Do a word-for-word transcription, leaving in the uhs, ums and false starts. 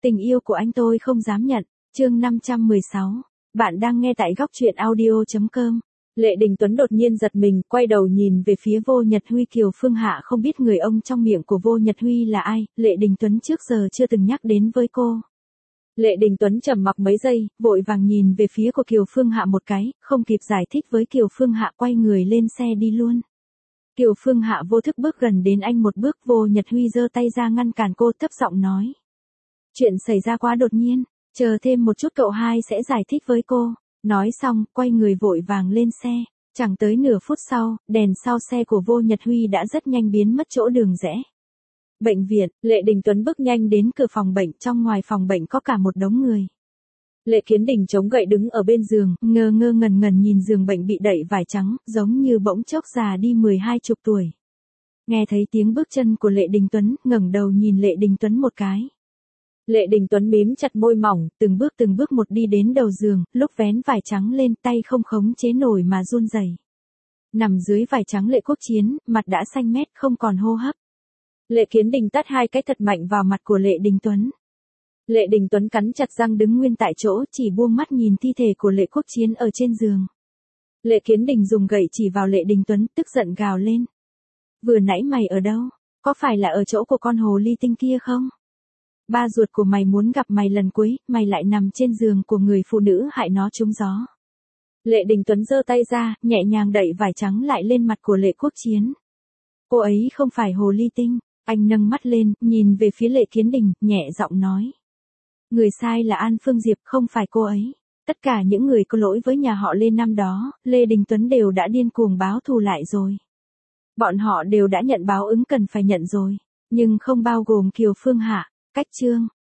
Tình yêu của anh tôi không dám nhận, chương năm trăm mười sáu. Bạn đang nghe tại góc truyện audio chấm com. Lệ Đình Tuấn đột nhiên giật mình, quay đầu nhìn về phía Vô Nhật Huy. Kiều Phương Hạ không biết người ông trong miệng của Vô Nhật Huy là ai, Lệ Đình Tuấn trước giờ chưa từng nhắc đến với cô. Lệ Đình Tuấn trầm mặc mấy giây, vội vàng nhìn về phía của Kiều Phương Hạ một cái, không kịp giải thích với Kiều Phương Hạ, quay người lên xe đi luôn. Kiều Phương Hạ vô thức bước gần đến anh một bước. Vô Nhật Huy giơ tay ra ngăn cản cô, thấp giọng nói: Chuyện xảy ra quá đột nhiên, chờ thêm một chút cậu hai sẽ giải thích với cô. Nói xong, quay người vội vàng lên xe. Chẳng tới nửa phút sau, đèn sau xe của Vô Nhật Huy đã rất nhanh biến mất chỗ đường rẽ. Bệnh viện, Lệ Đình Tuấn bước nhanh đến cửa phòng bệnh. Trong ngoài phòng bệnh có cả một đống người. Lệ Kiến Đình chống gậy đứng ở bên giường, ngơ ngơ ngẩn ngẩn nhìn giường bệnh bị đậy vải trắng, giống như bỗng chốc già đi mười hai chục tuổi. Nghe thấy tiếng bước chân của Lệ Đình Tuấn, ngẩng đầu nhìn Lệ Đình Tuấn một cái. Lệ Đình Tuấn mím chặt môi mỏng, từng bước từng bước một đi đến đầu giường, lúc vén vải trắng lên, tay không khống chế nổi mà run rẩy. Nằm dưới vải trắng Lệ Quốc Chiến, mặt đã xanh mét, không còn hô hấp. Lệ Kiến Đình tát hai cái thật mạnh vào mặt của Lệ Đình Tuấn. Lệ Đình Tuấn cắn chặt răng đứng nguyên tại chỗ, chỉ buông mắt nhìn thi thể của Lệ Quốc Chiến ở trên giường. Lệ Kiến Đình dùng gậy chỉ vào Lệ Đình Tuấn, tức giận gào lên: Vừa nãy mày ở đâu? Có phải là ở chỗ của con hồ ly tinh kia không? Ba ruột của mày muốn gặp mày lần cuối, mày lại nằm trên giường của người phụ nữ hại nó trúng gió. Lệ Đình Tuấn giơ tay ra, nhẹ nhàng đậy vải trắng lại lên mặt của Lệ Quốc Chiến. Cô ấy không phải hồ ly tinh. Anh nâng mắt lên, nhìn về phía Lệ Kiến Đình, nhẹ giọng nói: Người sai là An Phương Diệp, không phải cô ấy. Tất cả những người có lỗi với nhà họ Lê năm đó, Lê Đình Tuấn đều đã điên cuồng báo thù lại rồi. Bọn họ đều đã nhận báo ứng cần phải nhận rồi, nhưng không bao gồm Kiều Phương Hạ. Cách chương